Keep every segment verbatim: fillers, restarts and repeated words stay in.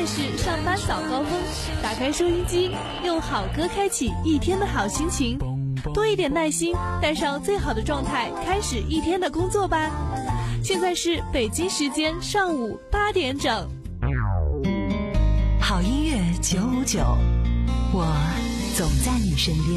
在是上班早高峰，打开收音机，用好歌开启一天的好心情，多一点耐心，带上最好的状态，开始一天的工作吧。现在是北京时间上午八点整。 好音乐九五九，我总在你身边。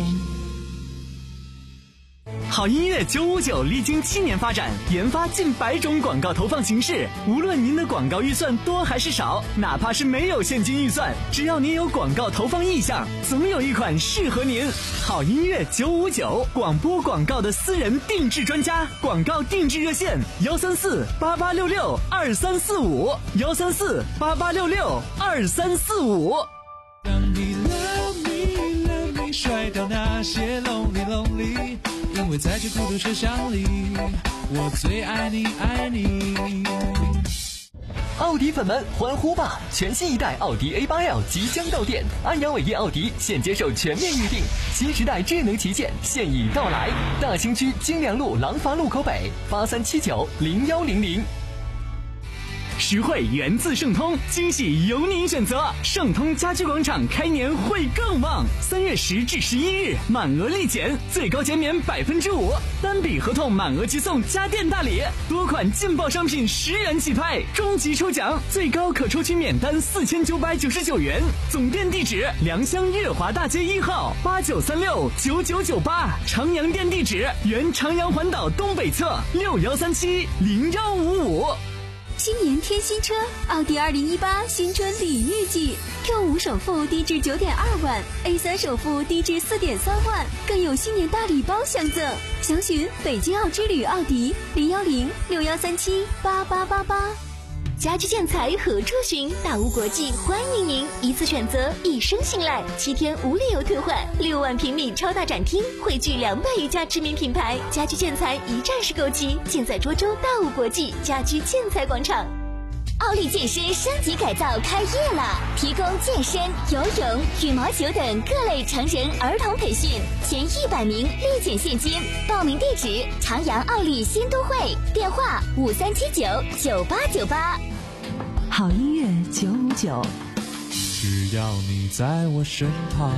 好音乐九五九历经七年发展，研发近百种广告投放形式。无论您的广告预算多还是少，哪怕是没有现金预算，只要您有广告投放意向，总有一款适合您。好音乐九五九，广播广告的私人定制专家，广告定制热线：幺三四八八六六二三四五，幺三四八八六六二三四五。 让你 love me love me， 甩掉那些 lonely lonely。因为在这孤独车厢里，我最爱你爱你。 奥迪粉们欢呼吧！全新一代奥迪 A 八 L 即将到店，安阳伟业奥迪现接受全面预定，新时代智能旗舰现已到来。大兴区金良路廊坊路口北，八三七九零幺零零。 实惠源自盛通，惊喜由您选择。盛通家居广场开年会更旺，三月十至十一日满额立减，最高减免百分之五，单笔合同满额即送家电大礼，多款劲爆商品十元起拍，终极抽奖最高可抽取免单四千九百九十九元。总店地址：良乡悦华大街一号八九三六九九九八，长阳店地址：原长阳环岛东北侧六幺三七零幺五五。 新年添新车，奥迪二零一八新春礼遇季 Q 五 首付低至九点二万 ，A 三 首付低至四点三万，更有新年大礼包相赠。详询北京奥之旅奥迪零幺零六幺三七八八八八。家居建材何处寻？大屋国际欢迎您，一次选择，一生信赖，七天无理由退换，六万平米超大展厅，汇聚两百余家知名品牌，家居建材一站式购齐，建在涿州大屋国际家居建材广场。奥利健身升级改造开业了，提供健身、游泳、羽毛球等各类成人儿童培训，前一百名立减现金。报名地址：长阳奥利新都会，电话五三七九九八九八。 好音乐九五九， 只要你在我身旁。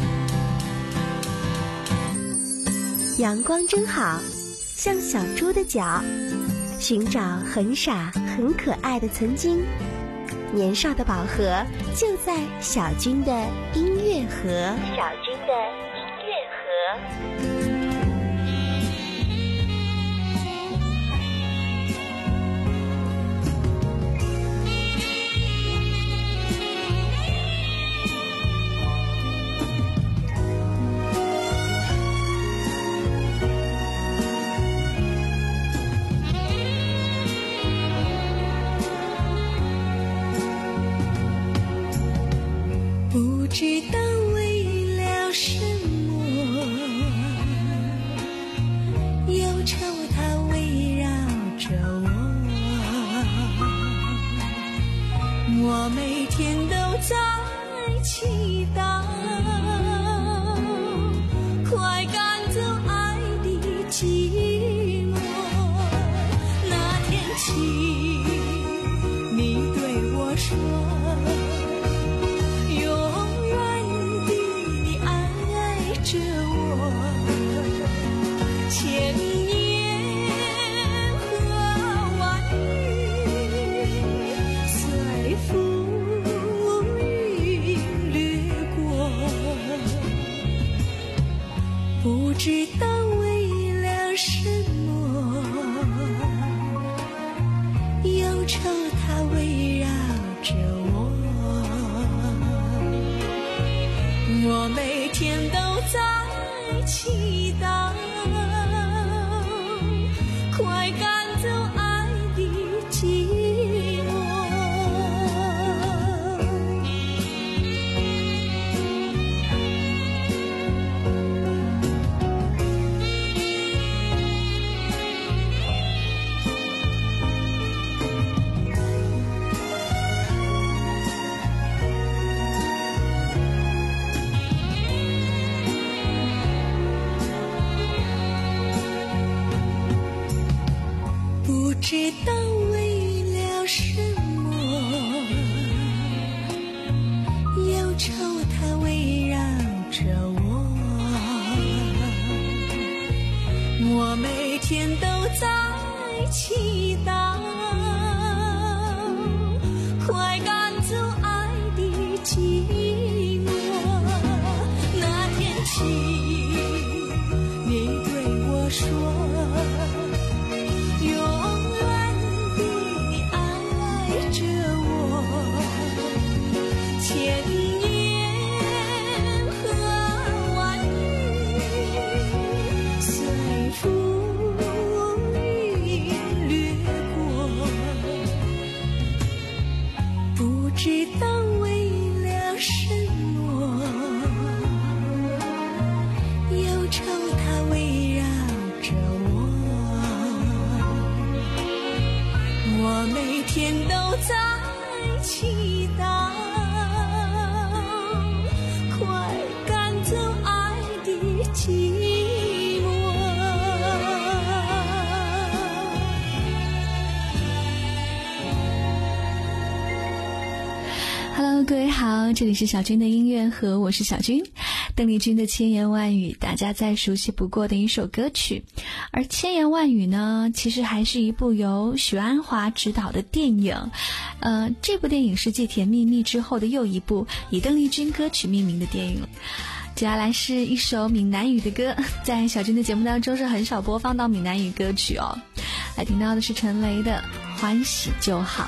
阳光真好，像小猪的脚，寻找很傻很可爱的曾经。年少的宝盒就在小军的音乐盒。小军的音乐盒。 不知道为了什么，忧愁它围绕着我，我每天都在祈祷，快赶走爱的寂寞。那天起，你对我说，着我千年和万语，随浮云掠过，不知道为了什么，忧愁它围绕着我，我每天都在祈祷，快赶走爱的寂寞。不知道为了什么， 我每天都在祈祷，快赶走爱的寂寞。那天起，你对我说，永远地爱着我，千言和万语随浮云掠过，不知道为了什么，忧愁它围绕着我，我每天都在祈祷，快赶走爱的寂寞。 Hello， 各位好，这里是小军的音乐盒，我是小军。邓丽君的千言万语，大家再熟悉不过的一首歌曲。而千言万语呢，其实还是一部由许鞍华执导的电影。呃，这部电影是继《甜蜜蜜》之后的又一部以邓丽君歌曲命名的电影。接下来是一首闽南语的歌，在小军的节目当中是很少播放到闽南语歌曲哦。来听到的是陈雷的《欢喜就好》。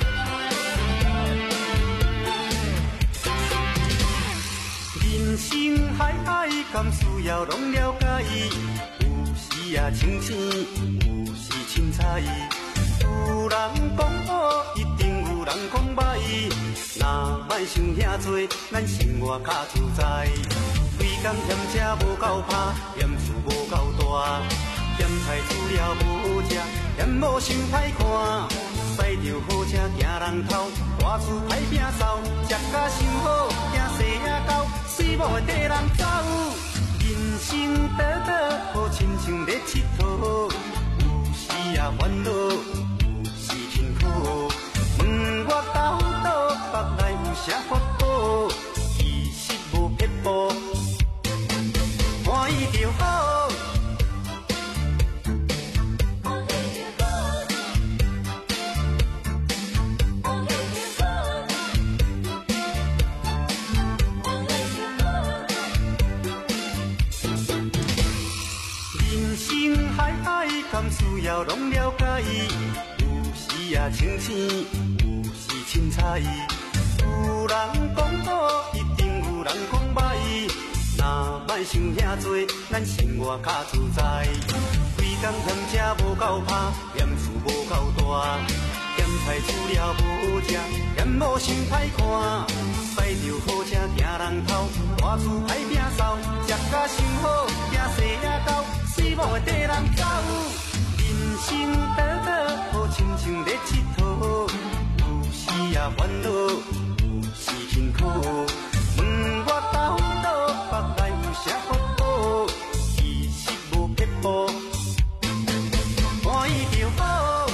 人生海海，甘需要拢了解。有时啊清醒，有时凊彩。有人讲好，一定有人讲歹。若莫想遐多，咱生活较自在。规工嫌吃无够拍，嫌厝无够大，嫌菜煮了无食，嫌某想歹看。驶着好车行人头，大厝歹摒扫，食甲伤好，惊细仔狗，水某会缀人走。人生短短，好亲像咧佚佗，有时啊烦恼，有时辛苦。问我到倒腹内有啥法宝，其实无撇步，欢喜就好。甘需要拢了解，有时啊清醒，有时凊彩。有人讲好，一定有人讲歹。若莫想遐多，咱生活较自在。规工嫌吃无够拍，嫌厝无够大，嫌菜煮了无食，嫌某想歹看。驶着好车行人头，大厝歹摒扫，食甲伤好，惊细仔狗，水某会缀人走。人生短短，好亲像咧佚佗，有时啊烦恼，有时辛苦。问我到倒腹内有啥法宝，其实无撇步，欢喜就好。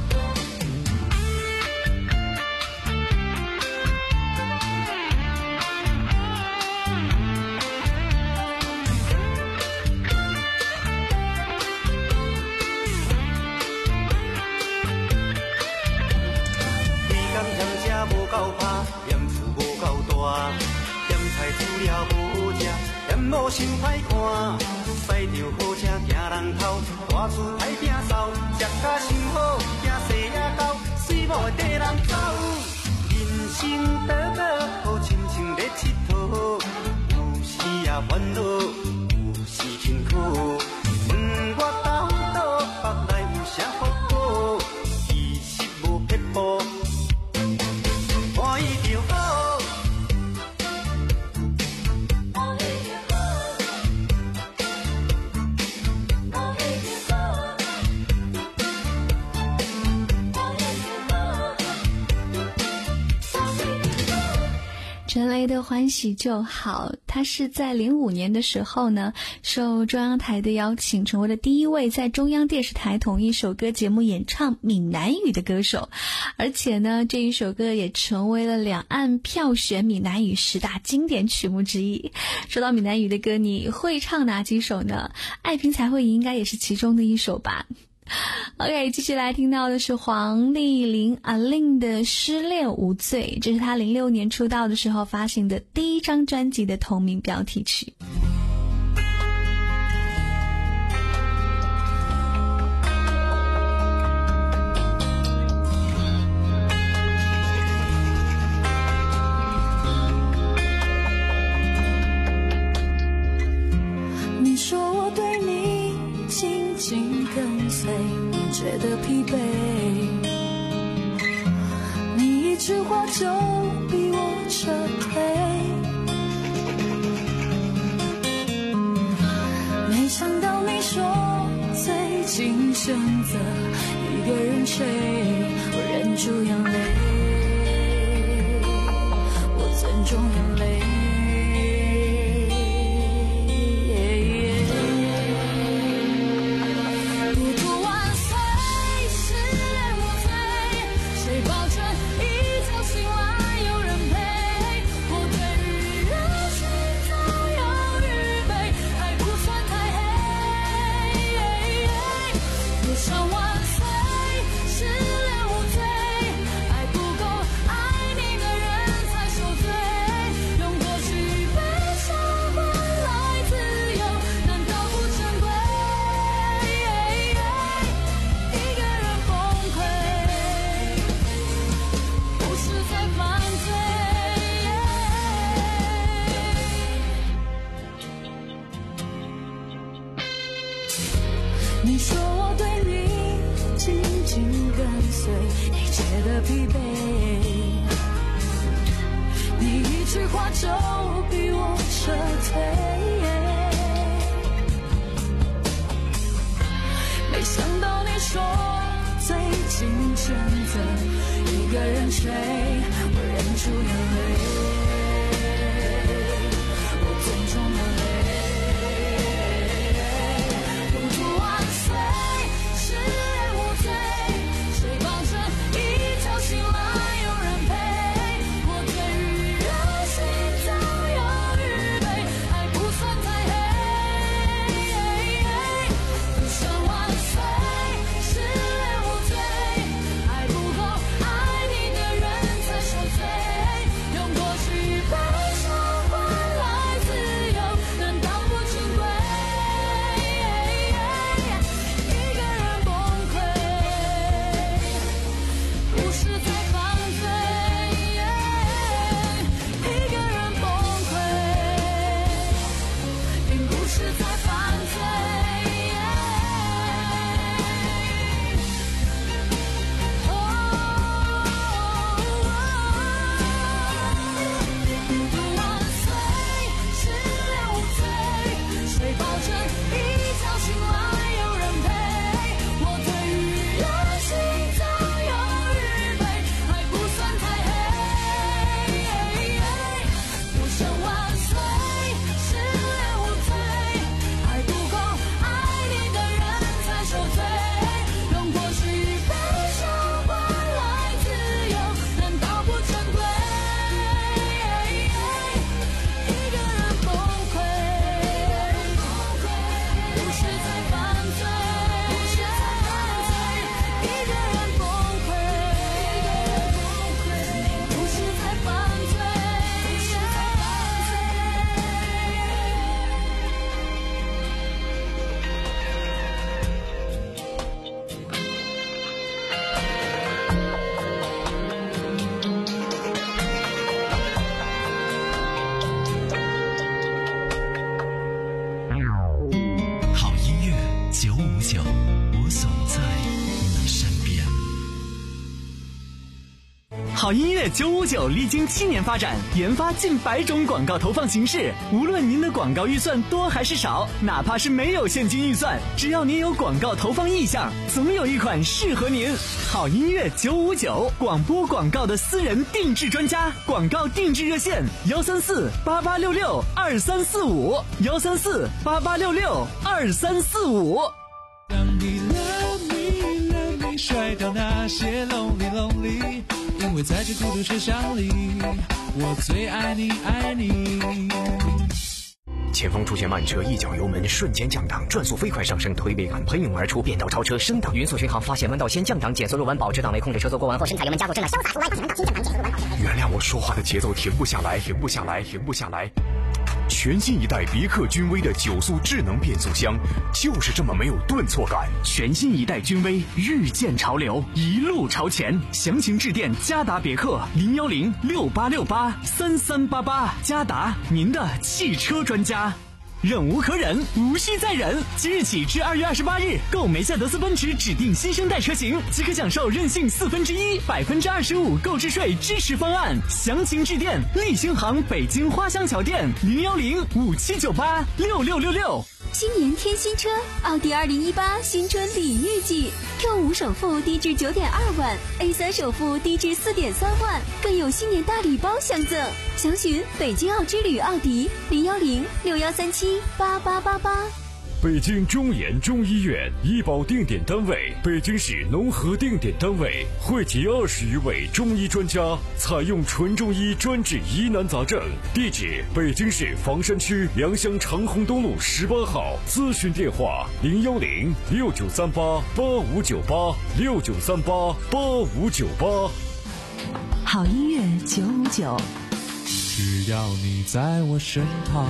无够拍，嫌厝无够大，嫌菜煮了无食，嫌某想歹看。驶着好车行人头，大厝歹摒扫，食甲伤好，惊细仔狗，水某会缀人走。人生短短，好亲像咧佚佗，有时啊烦恼，有时辛苦。问我到倒腹内有啥法宝，其实无撇步。欢喜就好。 陈雷的欢喜就好，他是在零五年的时候呢，受中央台的邀请，成为了第一位在中央电视台同一首歌节目演唱闽南语的歌手，而且呢，这一首歌也成为了两岸票选闽南语十大经典曲目之一。说到闽南语的歌，你会唱哪几首呢？爱拼才会赢应该也是其中的一首吧。OK， 继续来听到的是黄丽玲阿令的《失恋无罪》，这是她零六年出道的时候发行的第一张专辑的同名标题曲。 你说我对你紧紧跟随，你觉得疲惫，你一句话就逼我撤退，没想到你说最近选择一个人睡，我忍住眼泪，我尊重眼泪，你说我对你紧紧跟随，你觉得疲惫，你一句话就逼我撤退，没想到你说最近选择一个人睡，我忍住眼泪，我尊重眼泪。 好音乐九五九历经七年发展，研发近百种广告投放形式。无论您的广告预算多还是少，哪怕是没有现金预算，只要您有广告投放意向，总有一款适合您。好音乐九五九，广播广告的私人定制专家，广告定制热线幺三四八八六六二三四五幺三四八八六六二三四五。 当你 love me love me 甩掉那些 lonely lonely， 因为在这孤独车厢里，我最爱你爱你。 前方出现慢车，一脚油门瞬间降档，转速飞快上升，推背感喷涌而出，变道超车升档。匀速巡航发现弯道先降档，减速入弯保持档内控制车速过弯后，深踩油门加速正了潇洒出弯，发现弯道先降档，减速入弯保持。 原谅我说话的节奏停不下来，停不下来，停不下来。全新一代别克君威的九速智能变速箱，就是这么没有顿挫感。 全新一代君威遇见潮流，一路朝前。详情致电嘉达别克零幺零六八六八三三八八，嘉达您的汽车专家。忍无可忍，无需再忍。即日起至二月二十八日，购梅赛德斯奔驰指定新生代车型，即可享受任性四分之一、百分之二十五购置税支持方案。详情致电立星行北京花乡桥店零幺零五七九八六六六六。 新年添新车，奥迪二零一八新春礼遇季 Q 五 首付低至九点二万 ，A 三 首付低至四点三万，更有新年大礼包相赠。详询北京奥之旅奥迪零幺零六幺三七八八八八。 北京中研中医院医保定点单位，北京市农合定点单位，汇集二十余位中医专家，采用纯中医专治疑难杂症。地址：北京市房山区良乡长虹东路十八号。咨询电话：零幺零六九三八八五九八六九三八八五九八。 好音乐九五九， 只要你在我身旁。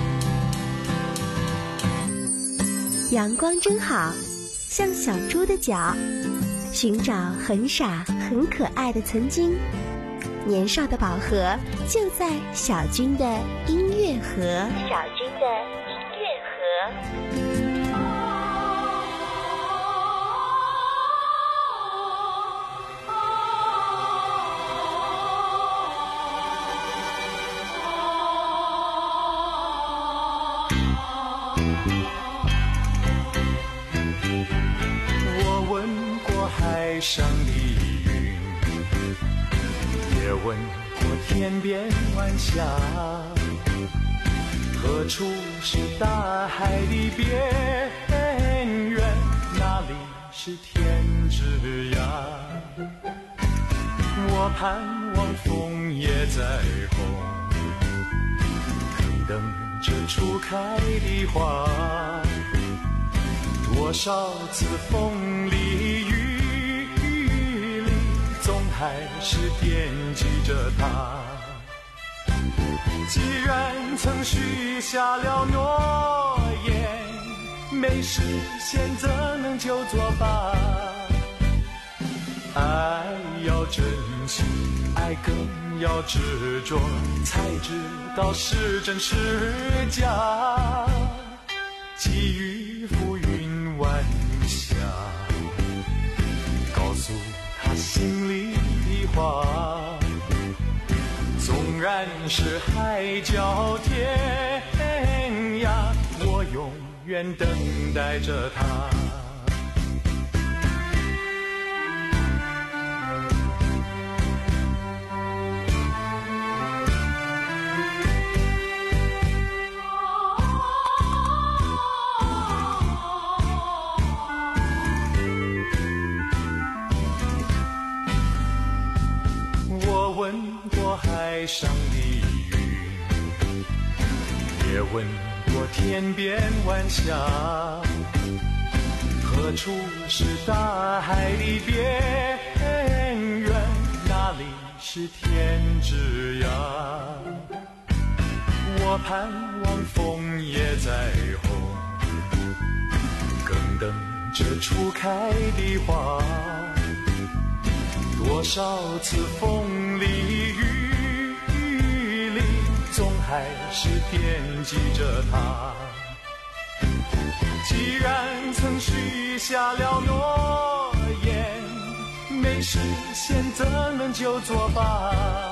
阳光真好，像小猪的脚，寻找很傻很可爱的曾经。年少的宝盒就在小军的音乐盒。小军的音乐盒。 海上的云，也问过天边晚霞，何处是大海的边缘，哪里是天之涯。我盼望枫叶再红，更等着初开的花，多少次风里雨还是惦记着他，既然曾许下了诺言，没实现怎能就作罢？爱要珍惜，爱更要执着，才知道是真是假。寄予浮云晚霞，告诉他心里话，纵然是海角天涯，我永远等待着他。海上的云，也问过天边晚霞，何处是大海的边缘，哪里是天之涯。我盼望枫叶再红，更等着初开的花，多少次风里雨里，总还是惦记着他。既然曾许下了诺言，没人世间怎能就作罢？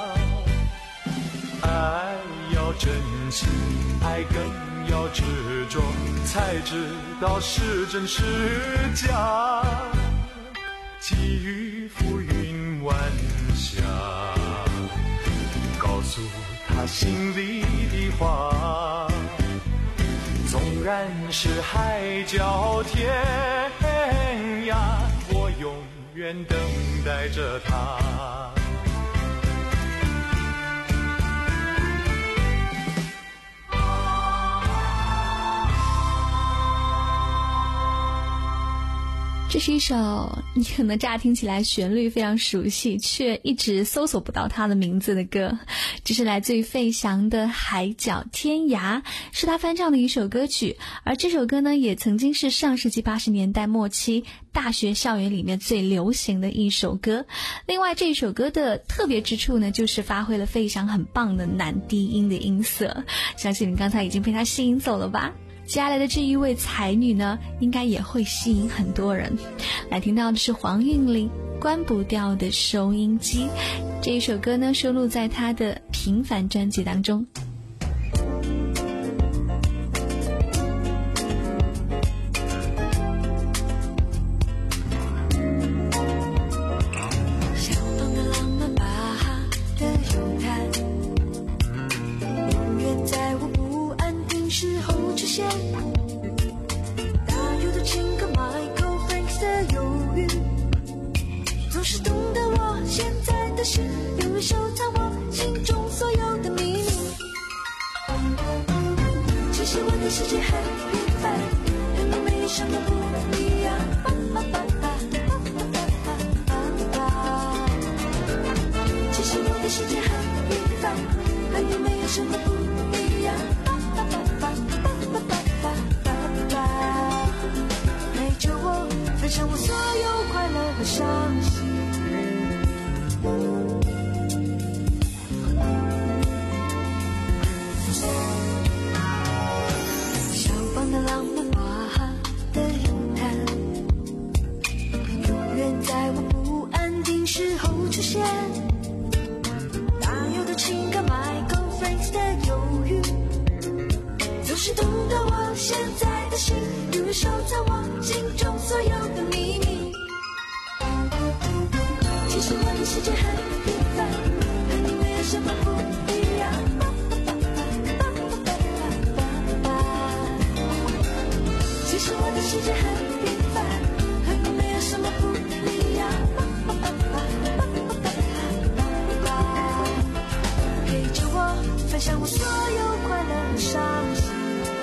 爱要珍惜，爱更要执着，才知道是真是假。寄予浮云晚霞，告诉他心里的话。纵然是海角天涯，我永远等待着他。 这是一首你可能乍听起来旋律非常熟悉，却一直搜索不到它的名字的歌。这是来自于费翔的《海角天涯》，是他翻唱的一首歌曲。而这首歌呢，也曾经是上世纪八十年代末期大学校园里面最流行的一首歌。另外这首歌的特别之处呢，就是发挥了费翔很棒的男低音的音色，相信你刚才已经被他吸引走了吧。接下来的这一位才女呢，应该也会吸引很多人。来听到的是黄韵玲《关不掉的收音机》，这一首歌呢收录在她的《平凡》专辑当中。 世界很平凡，和你没有什么不一样。其实我的世界很平凡，和你没有什么不一样。陪着我，分享我所有快乐和伤心。浪漫花的咏叹，永远在我不安定时候出现。大有的情感 Michael Franks 的忧郁，总是懂得我现在的心，如收藏我心中所有的秘密。其实我的世界很平凡，和你没有什么不一样。其实我的世界很平凡，和你没有什么不一样。陪着我，分享我所有快乐和伤心。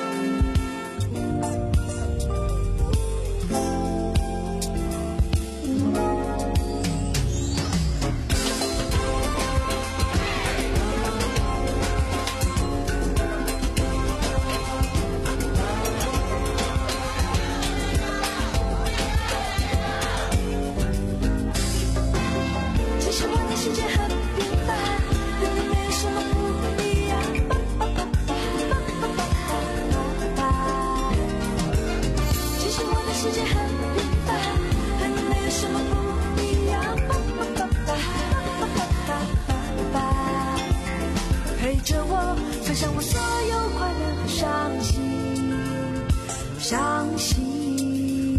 分享我所有快乐和伤心，伤心。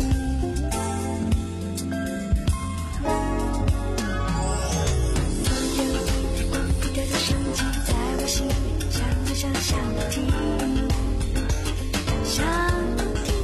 所有关不掉的声音在我心里，想要想想听，想听。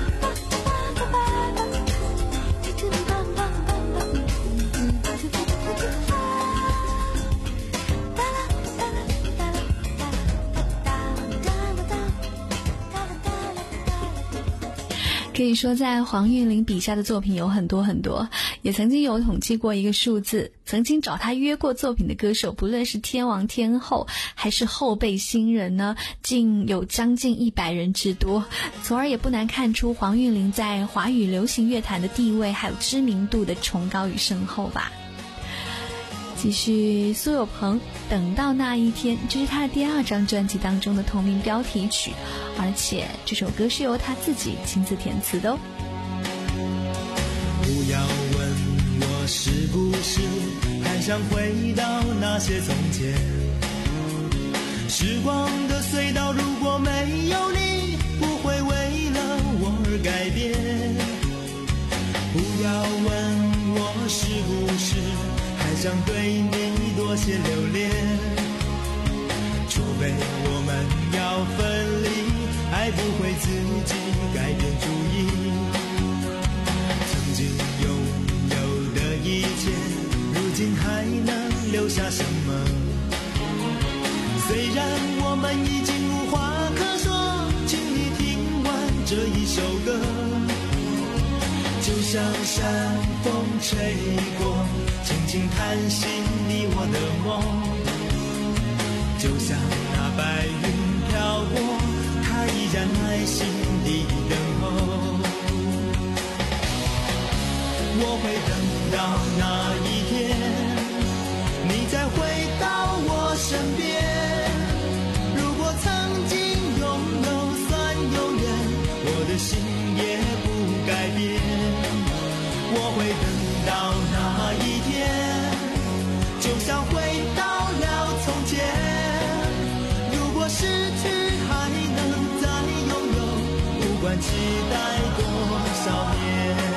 可以说在黄韵玲笔下的作品有很多很多，也曾经有统计过一个数字，曾经找她约过作品的歌手，不论是天王天后还是后辈新人呢，竟有将近一百人之多，从而也不难看出黄韵玲在华语流行乐坛的地位还有知名度的崇高与深厚吧。继续苏有朋等到那一天，这是他的第二张专辑当中的同名标题曲，而且这首歌是由他自己亲自填词的哦。 不要问我是故事，还想回到那些从前。时光的隧道，如果没有你，不会为了我而改变。不要问我是不是还想对你多些留恋，除非我们要分离，爱不会自己改变主意。曾经拥有的一切，如今还能留下什么？虽然我们已经无话可说，请你听完这一首歌。就像山风吹过，轻轻弹醒你我的梦。就像那白云飘过，它依然耐心地等候。我会等到那一天，你再回到我身边。如果曾经拥有算永远，我的心也不改变。我会等到那一天，就像回到了从前。如果失去还能再拥有，不管期待多少年。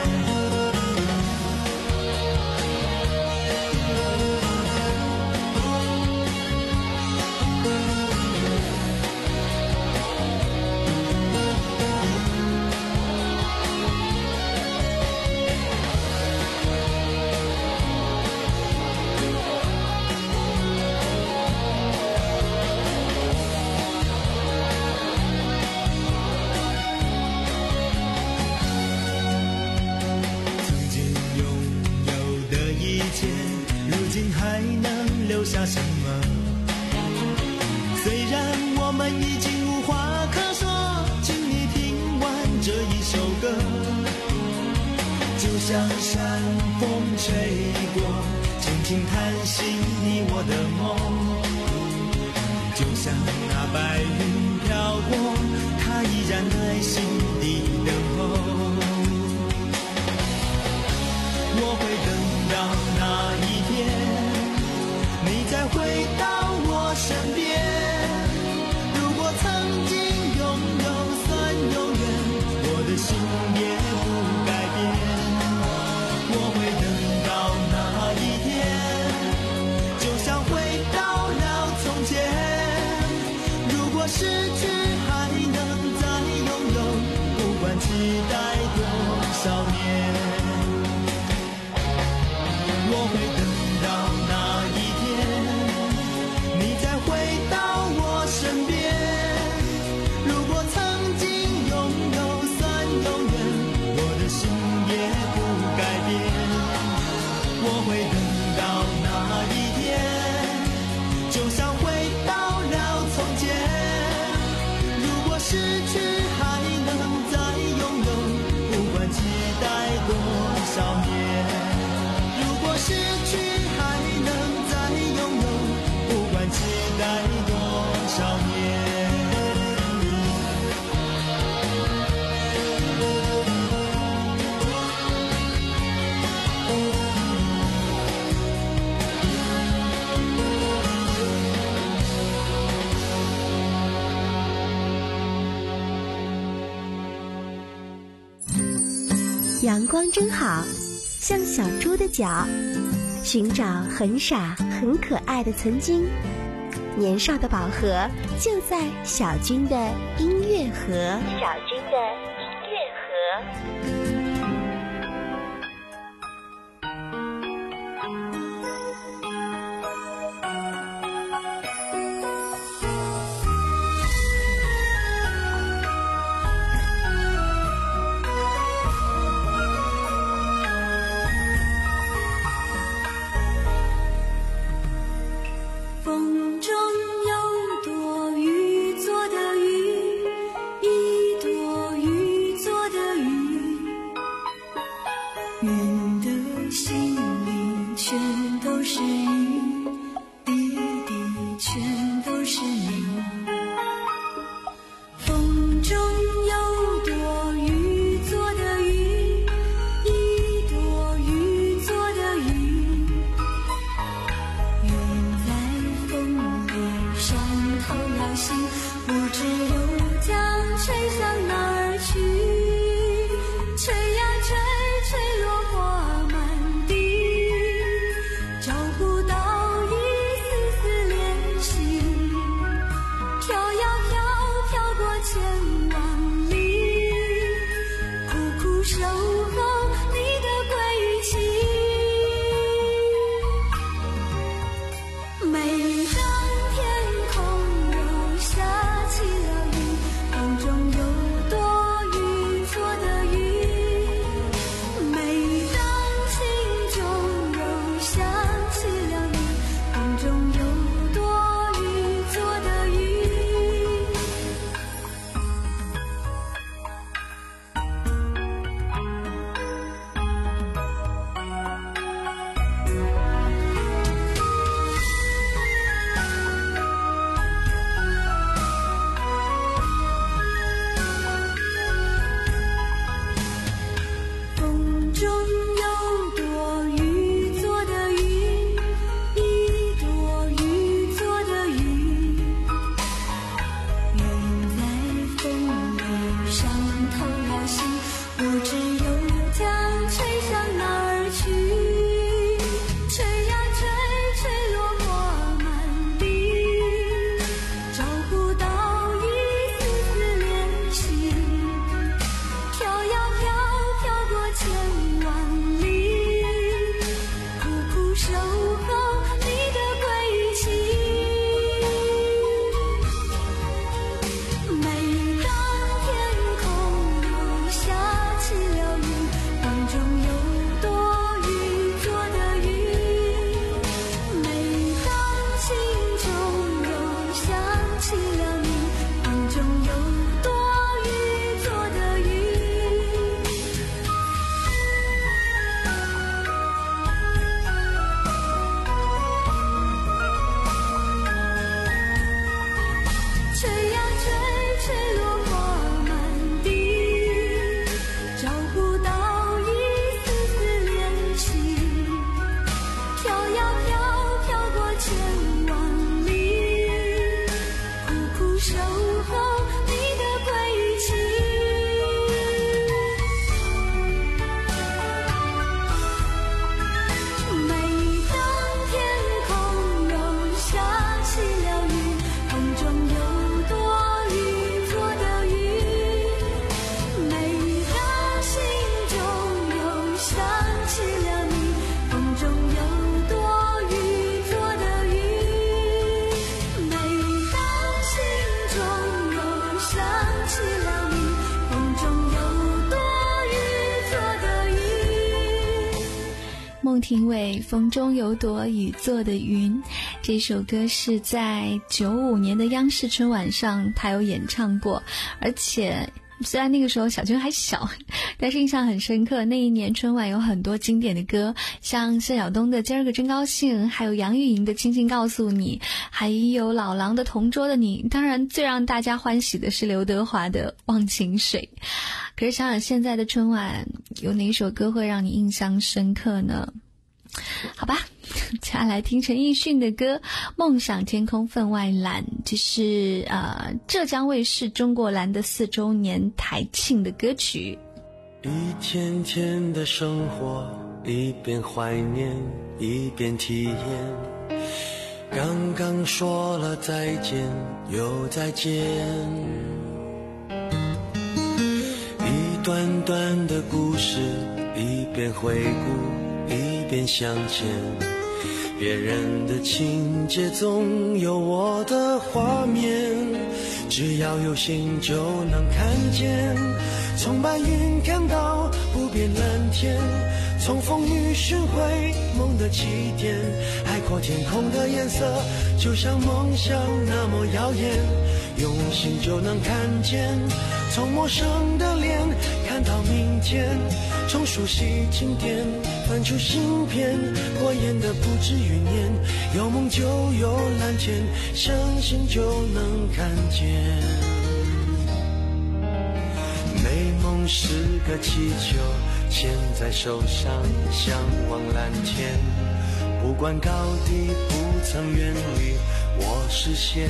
还能留下什么？虽然我们已经无话可说，请你听完这一首歌。就像山风吹过，轻轻弹醒你我的梦。就像那白云飘过，它依然耐心地等候。我会等到那一天，你再回到我身边。如果曾经拥有算永远，我的心也不改变。我会等到那一天，就像回到了从前。如果失去还能再拥有，不管期待多少年。我会等到那一天，你再回到我身边。如果曾经拥有算永远，我的心也不改变。我会等到那一天，就像回到了从前。如果失去还能再拥有，不管期待多少年。失去还能再拥有，不管期待多少年。 阳光真好，像小猪的脚，寻找很傻很可爱的曾经。年少的宝盒就在小军的音乐盒。小军的音乐盒。 风中有朵雨做的雨，一朵雨做的雨，云的心里全都是雨，滴滴全都是你。风中有朵雨做的雨，一朵雨做的雨， 孟庭苇《风中有朵雨做的云》，这首歌是在九五年的央视春晚上他有演唱过，而且虽然那个时候小娟还小，但是印象很深刻。那一年春晚有很多经典的歌，像谢晓东的《今儿个真高兴》，还有杨钰莹的《轻轻告诉你》，还有老狼的《同桌的你》。当然最让大家欢喜的是刘德华的《忘情水》。可是想想现在的春晚，有哪首歌会让你印象深刻呢？好吧，接下来听陈奕迅的歌《梦想天空分外蓝》，这是呃浙江卫视中国蓝的四周年台庆的歌曲。 一天天的生活，一边怀念一边体验，刚刚说了再见又再见，一段段的故事，一边回顾一边向前，别人的情节总有我的画面，只要有心就能看见，从白云看到不变蓝天，从风雨寻回梦的起点，海阔天空的颜色就像梦想那么耀眼，用心就能看见，从陌生的脸看到明天，从熟悉经典翻出新篇，过眼的不止云烟，有梦就有蓝天，相信就能看见。美梦是个气球，牵在手上向往蓝天，不管高低不曾远离我视线。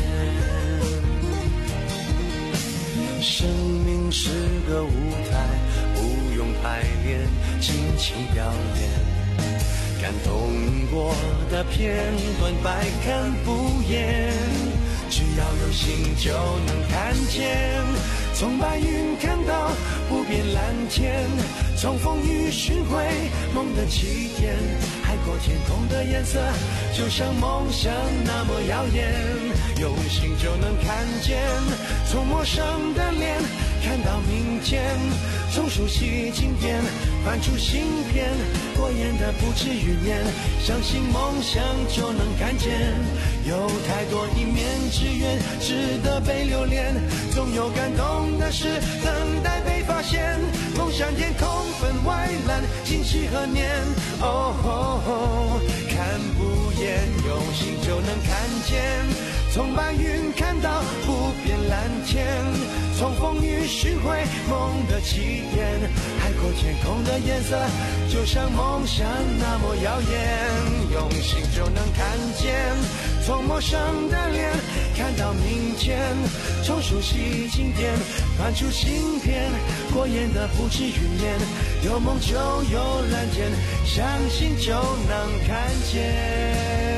生命是个舞台，不用排练，尽情表演，感动过的片段百看不厌，只要有心就能看见，从白云看到不变蓝天，从风雨寻回梦的起点，海阔天空的颜色就像梦想那么耀眼，有心就能看见，从陌生的脸看到明天，从熟悉经典翻出新篇，过眼的不止云烟，相信梦想就能看见，有太多一面之缘值得被留恋，总有感动的事等待被发现，梦想天空分外蓝，今夕何年？哦哦哦，看不厌，用心就能看见，从白云看到不变蓝天，从风雨寻回梦的起点，海阔天空的颜色就像梦想那么耀眼，用心就能看见，从陌生的脸看到明天，从熟悉经典翻出新篇，过眼的不止云烟，有梦就有蓝天，相信就能看见。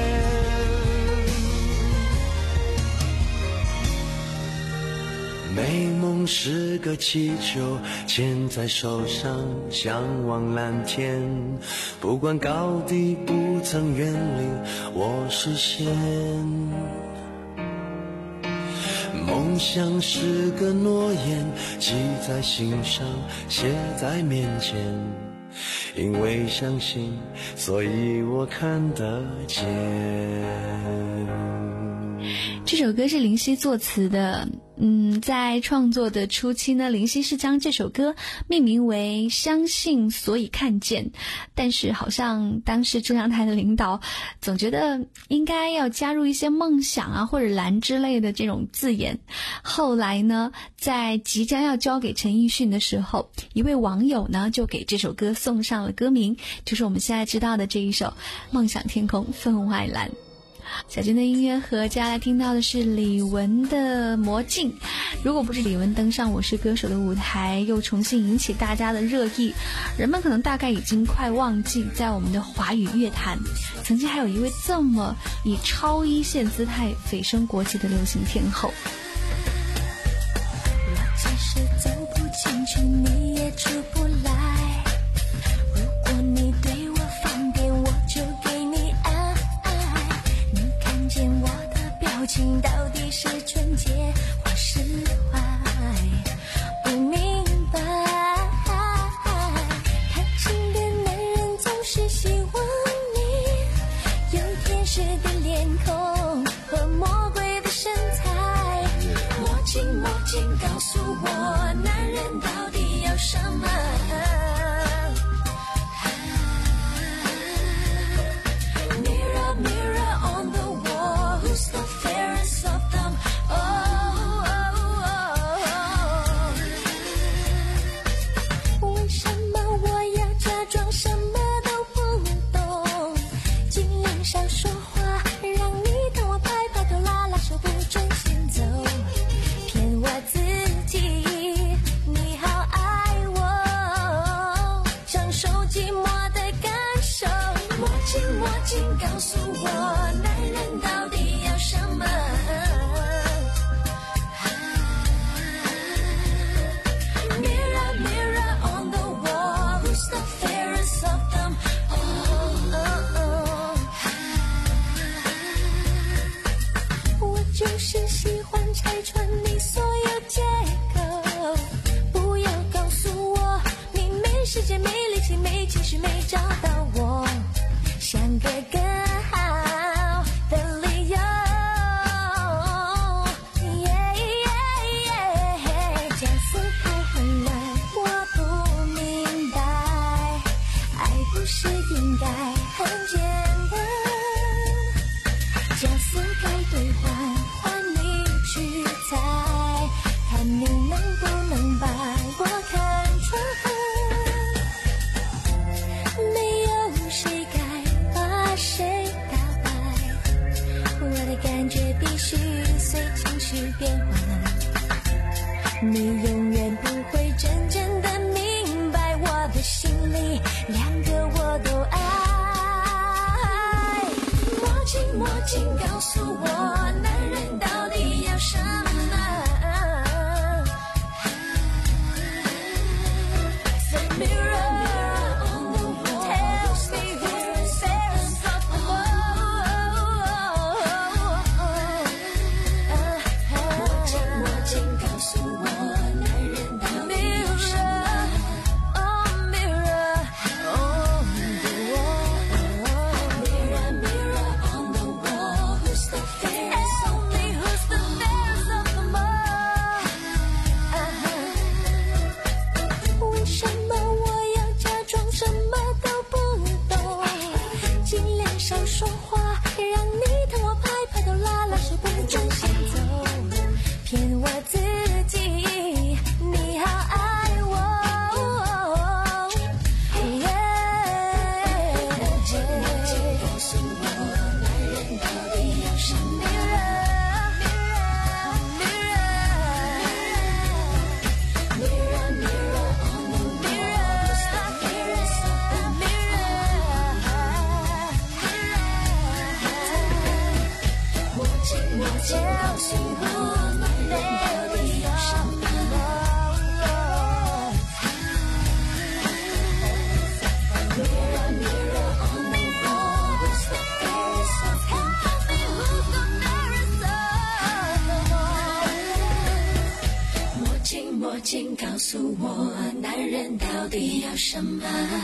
美梦是个气球，牵在手上向往蓝天，不管高低不曾远离我视线，梦想是个诺言，记在心上写在面前，因为相信所以我看得见。 这首歌是林夕作词的，嗯，在创作的初期呢，林夕是将这首歌命名为相信所以看见，但是好像当时中央台的领导总觉得应该要加入一些梦想啊或者蓝之类的这种字眼，后来呢在即将要交给陈奕迅的时候，一位网友呢就给这首歌送上了歌名，就是我们现在知道的这一首梦想天空分外蓝。小娟的音乐盒，接下来听到的是李玟的魔镜。如果不是李玟登上我是歌手的舞台，又重新引起大家的热议，人们可能大概已经快忘记在我们的华语乐坛曾经还有一位这么以超一线姿态蜚声国际的流行天后。 我其实走不进去，你也出不来，如果你对我方便，我就给你爱，你看见我的表情到底是纯洁或是坏，不明白，贪心的男人总是喜欢质的脸孔和魔鬼的身材，魔镜魔镜告诉我，男人到底要什么？Mirror, mirror on the wall, who's the fairest of them all? Oh, 为什么我要假装什么都不懂？尽量少说话，让你等我拍拍头拉拉手，不准先走，骗我自己，你好爱我，享受寂寞的感受。魔镜魔镜告诉我，男人到底要什么？Mirror, mirror on the wall, who's the fairest of them all? 我就是喜欢拆穿你所有借口，不要告诉我你没时间、没力气、没情绪、没找到我，想个更好的理由。这样似太混乱，我不明白，爱不是应该很简单，这样似该兑换，换你去猜，看你能不能把我看穿。没有谁该把谁打败，我的感觉必须随情绪变换，你永远不会真正的明白我的心里，两个我都爱。魔镜魔镜告诉我，男人到底要什么？The mirror, mirror on the wall, tells me who's the fairest of them all. 魔镜魔镜告诉我，男人到底要什么？Oh mirror on the wall, mirror mirror on the wall, who's the fairest of them? Who's the fairest of them all? 为什么我要假装什么都不懂？尽量少说话，让你疼我拍拍头拉拉手，不准先走，骗我自己，你好爱我。魔镜魔镜告诉我，男人到底要什么？Mirror, mirror on the wall, who's the fairest of them all? 魔镜魔镜告诉我，男人到底要什么？Mirror, mirror on the wall, who's the fairest of them? Tell me who's the fairest of them all? 魔镜魔镜告诉我，男人到底要什么？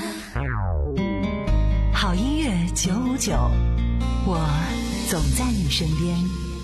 好音乐九五九，我总在你身边。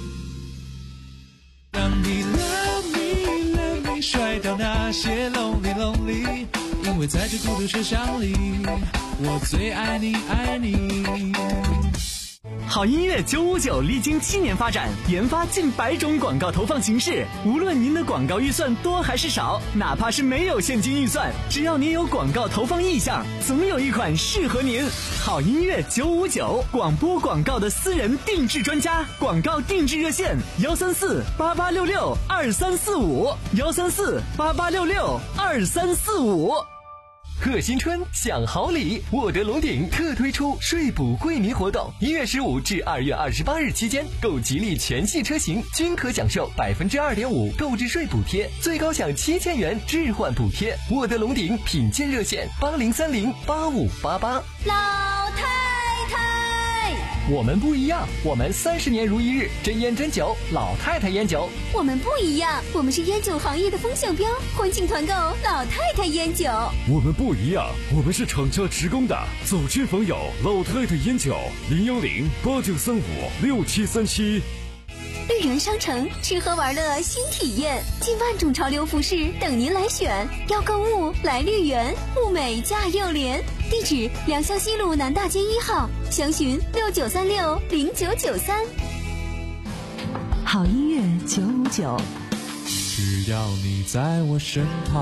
让你 love me love me 甩掉那些 lonely lonely， 因为在这孤独车厢里，我最爱你爱你。 好音乐九五九历经七年发展，研发近百种广告投放形式。无论您的广告预算多还是少，哪怕是没有现金预算，只要您有广告投放意向，总有一款适合您。好音乐九五九，广播广告的私人定制专家，广告定制热线：幺三四八八六六二三四五，幺三四八八六六二三四五。 贺新春享好礼，沃德龙鼎特推出税补惠民活动，一月十五至二月二十八日期间，购吉利全系车型均可享受百分之二点五购置税补贴，最高享七千元置换补贴。沃德龙鼎品鉴热线：八零三零八五八八。 老太太， 我们不一样，我们三十年如一日，真烟真酒，老太太烟酒。 我们不一样，我们是烟酒行业的风向标，欢庆团购老太太烟酒。 我们不一样，我们是厂家直供的，走亲访友老太太烟酒，零幺零八九三五六七三七。 绿园商城，吃喝玩乐新体验，近万种潮流服饰等您来选。要购物来绿园，物美价又廉。地址：良乡西路南大街一号，详询六九三六零九九三。 好音乐九五九， 只要你在我身旁。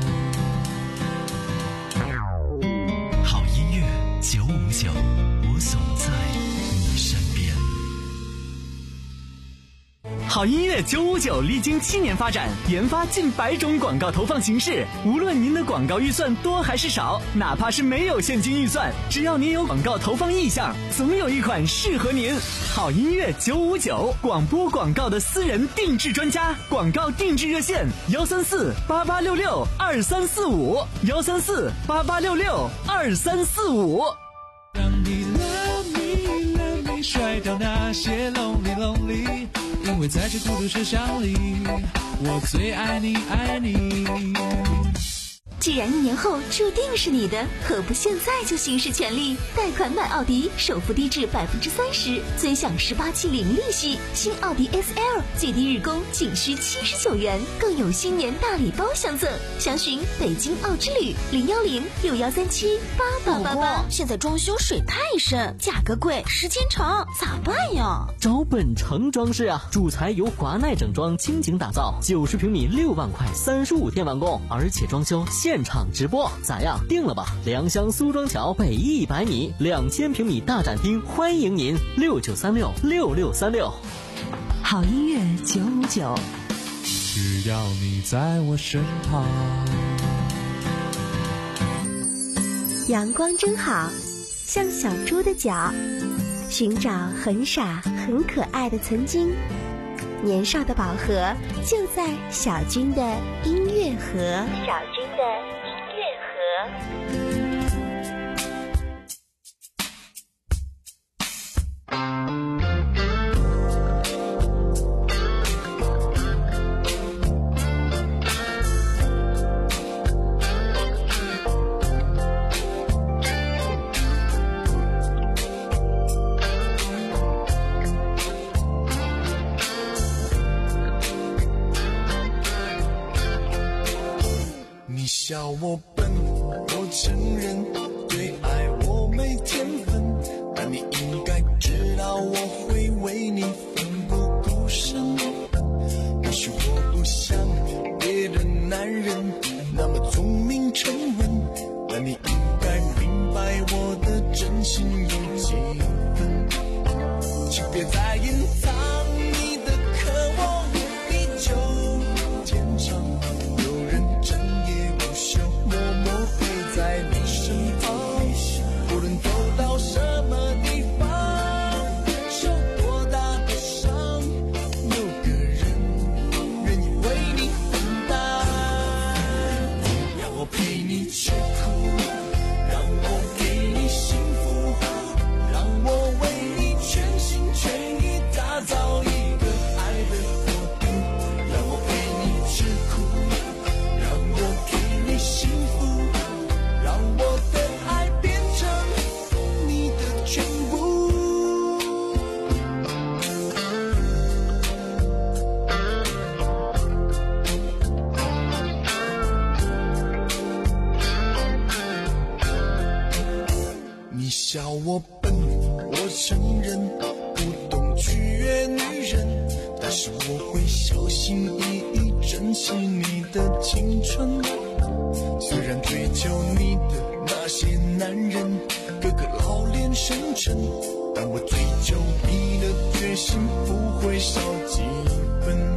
好音乐九五九，我总在你身边。 好音乐九五九历经七年发展，研发近百种广告投放形式。无论您的广告预算多还是少，哪怕是没有现金预算，只要您有广告投放意向，总有一款适合您。好音乐九五九，广播广告的私人定制专家，广告定制热线：幺三四八八六六二三四五，幺三四八八六六二三四五。 让你 love me love me 甩掉那些 lonely lonely， 因为在这孤独车厢里，我最爱你爱你。 既然一年后注定是你的，何不现在就行使权利？贷款买奥迪，首付低至百分之三十，尊享十八期零利息。新奥迪 S L 最低日供仅需七十九元，更有新年大礼包相赠。详询北京奥之旅零幺零六幺三七八八八八。 现在装修水太深，价格贵，时间长，咋办呀？ 找本城装饰啊，主材由华奈整装倾情打造，九十平米六万块，三十五天完工，而且装修现现场直播，咋样？定了吧！良乡苏庄桥北一百米，两千平米大展厅，欢迎您！六九三六六六三六。 好音乐九五九， 只要你在我身旁。 阳光真好，像小猪的脚，寻找很傻很可爱的曾经。年少的宝盒就在小军的音乐盒。小军的音乐盒。 笑我笨，我承认对爱我没天分，但你应该知道我会为你奋不顾身。也许我不像别的男人那么聪明沉稳，但你应该明白我的真心有几分。请别再隐藏你的渴望，地久天长，有人真默默陪在你身旁，无论走到什么地方，受多大的伤，有个人愿意为你分担。让我陪你吃苦，让我给你幸福，让我为你全心全意打造一个爱的国度。让我陪你吃苦，让我给你幸福，让我的爱变成你的全部。你笑我笨，我承认不懂取悦女人，但是我会小心翼翼珍惜你的青春。虽然追求你的那些男人个个老练深沉，但我追求你的决心不会少几分。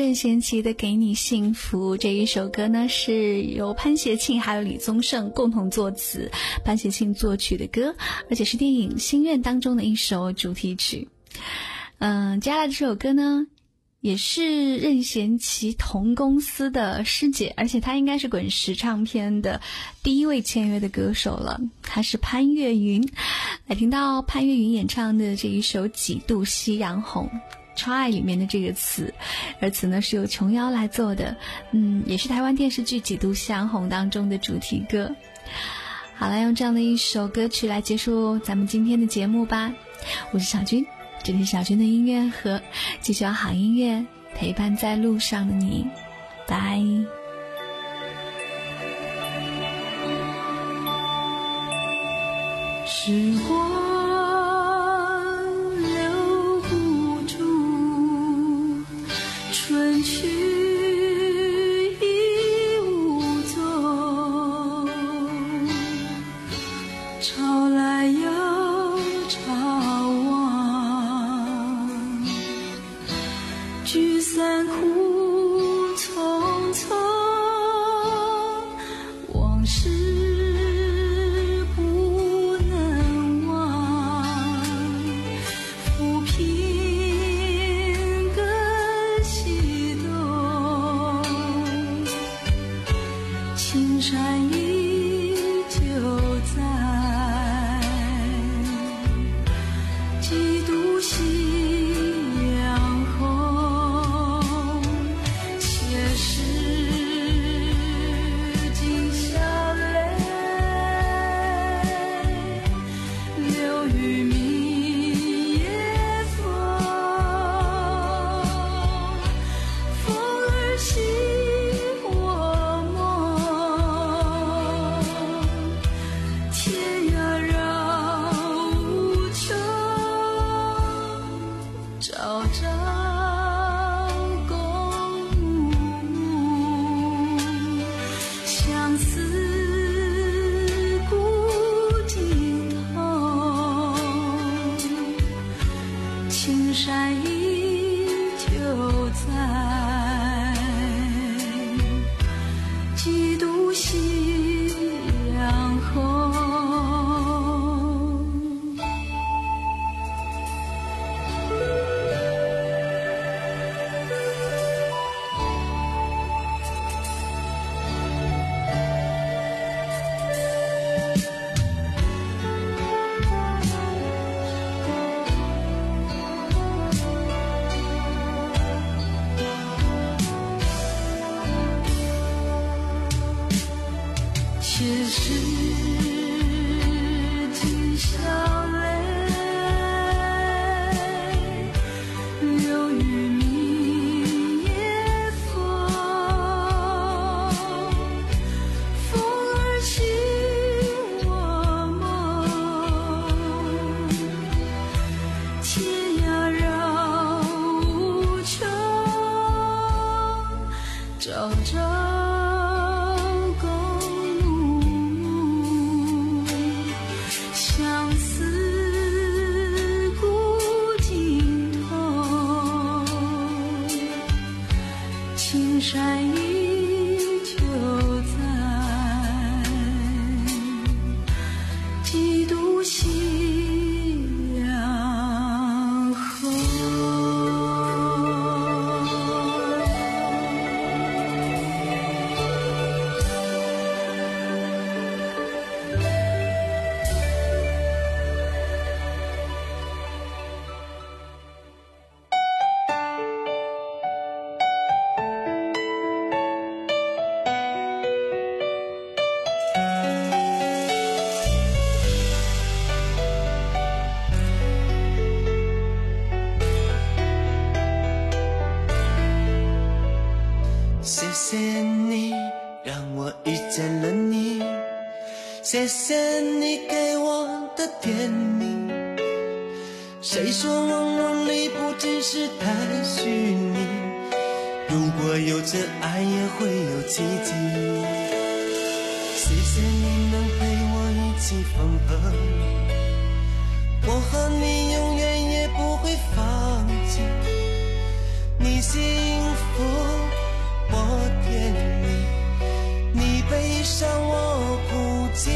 任贤齐的《给你幸福》这一首歌呢，是由潘协庆还有李宗盛共同作词，潘协庆作曲的歌，而且是电影《心愿》当中的一首主题曲。嗯，接下来这首歌呢，也是任贤齐同公司的师姐，而且她应该是滚石唱片的第一位签约的歌手了，她是潘越云。来听到潘越云演唱的这一首《几度夕阳红》。Try 里面的这个词，而词呢是由琼瑶来做的，嗯，也是台湾电视剧《几度夕阳红》当中的主题歌。好了，用这样的一首歌曲来结束咱们今天的节目吧。我是小军，这里是小军的音乐盒，继续有好音乐陪伴在路上的你，拜。 时光春去已无踪，潮来又潮往，聚散苦匆匆，往事不能忘，抚平根系动，青山依旧在，几度夕阳红，且是今宵泪流于明夜风，风儿袭我梦，天涯绕无穷，朝朝共舞，相思古今头，青山依旧在，几度夕阳红。且是今宵泪流于明夜风，风儿袭我梦，天涯绕无穷，朝朝共舞，相思古今头，青山依旧在，几度夕阳红。 谢谢你让我遇见了你，谢谢你给我的甜蜜。谁说网络里不只是太虚拟？如果有真爱也会有奇迹。谢谢你能陪我一起疯狂，我和你永远也不会放弃。你幸福福我甜蜜，你悲伤我哭泣，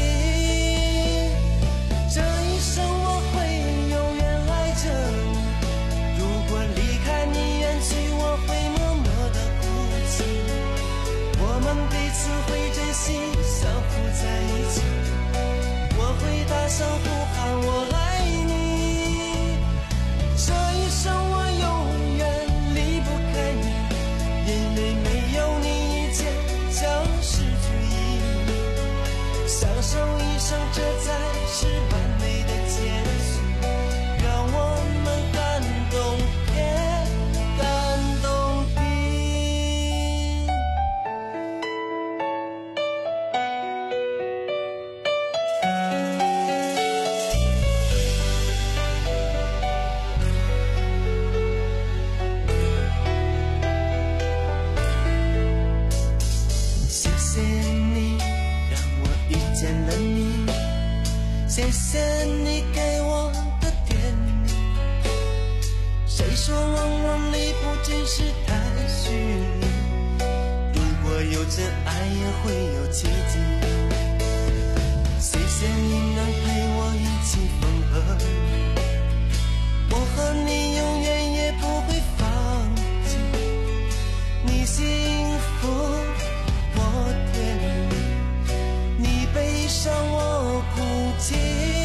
这一生我会永远爱着你，如果离开你远去我会默默地哭泣，我们彼此会珍惜相扶在一起，我会大声呼喊我爱你，这一生我永远离不开你，因为没有你一切将失去意义，享受一生这才是完美的结局，让我们感动天感动地。谢谢你让我遇见了你，谢谢你给我的甜蜜，谁说往往离不尽是太虚拟，如果有真爱也会有奇迹，谢谢你能陪我一起风和雨，我和你永远也不会放弃，你幸福我甜蜜，你悲伤我哭泣，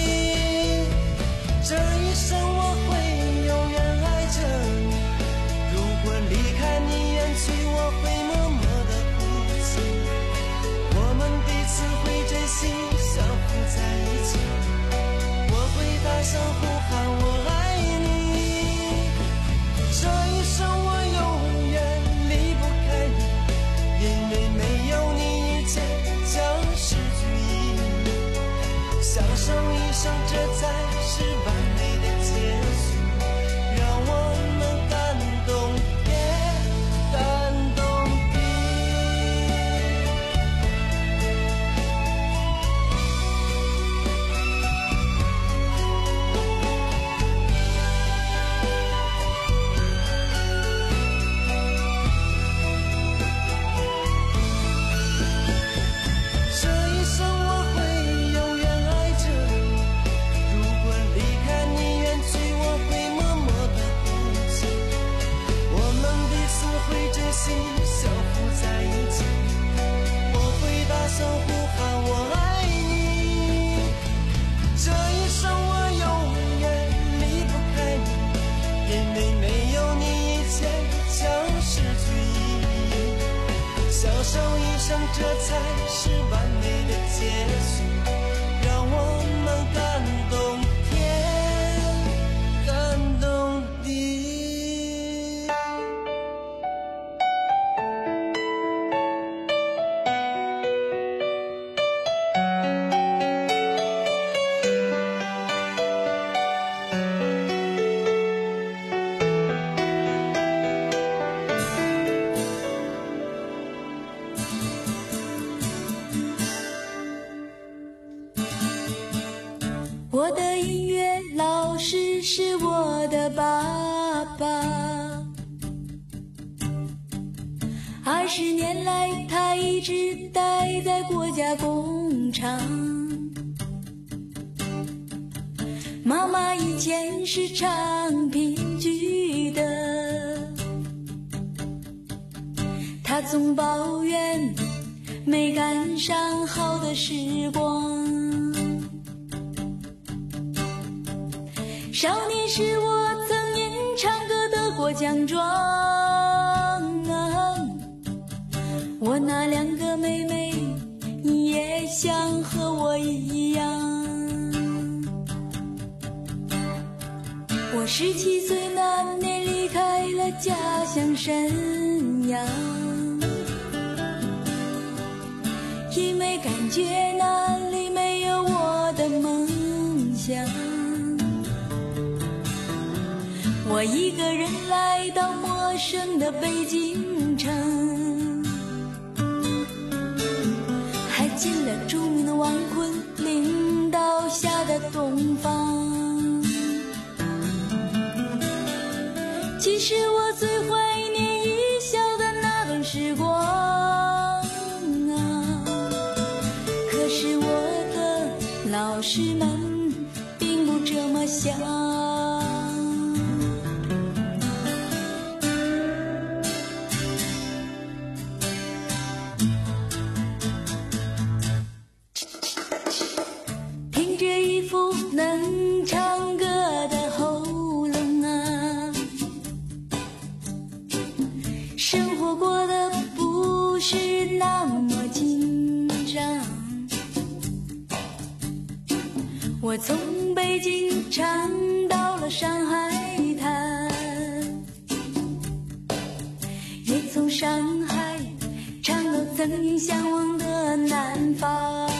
这一生我会永远爱着你，如果离开你远去我会默默地哭泣，我们彼此会珍惜相扶在一起，我会大声呼喊我爱你，这一生我永远离不开你，因为没有你一切将失去意义，享受一生这才是完美的结局，让我们感动天感动地。这一生我会永远爱着你，如果离开你远去我会默默地哭泣，我们彼此会珍惜相扶在一起，我会大声呼喊我爱你，这一生我永远离不开你，因为没有你一切将失去意义，享受一生这才是完美的结局，让我们感动天感动地。 我的音乐老师是我的爸爸，二十年来他一直待在国家工厂，妈妈以前是唱评剧的，她总抱怨没赶上好的时光，少年时我曾因唱歌得过奖状，我那两个妹妹也想和我一样，我十七岁那年离开了家乡沈阳，因为感觉那里没有我的梦想，我一个人来到陌生的北京城，还进了著名的王昆领导下的东方。其实我最怀念一笑的时光啊，可是我的老师们并不这么想。凭着一副能唱歌的喉咙啊，生活过得不是那么紧张。我从北京唱到了上海滩，也从上海唱到曾经向往的南方。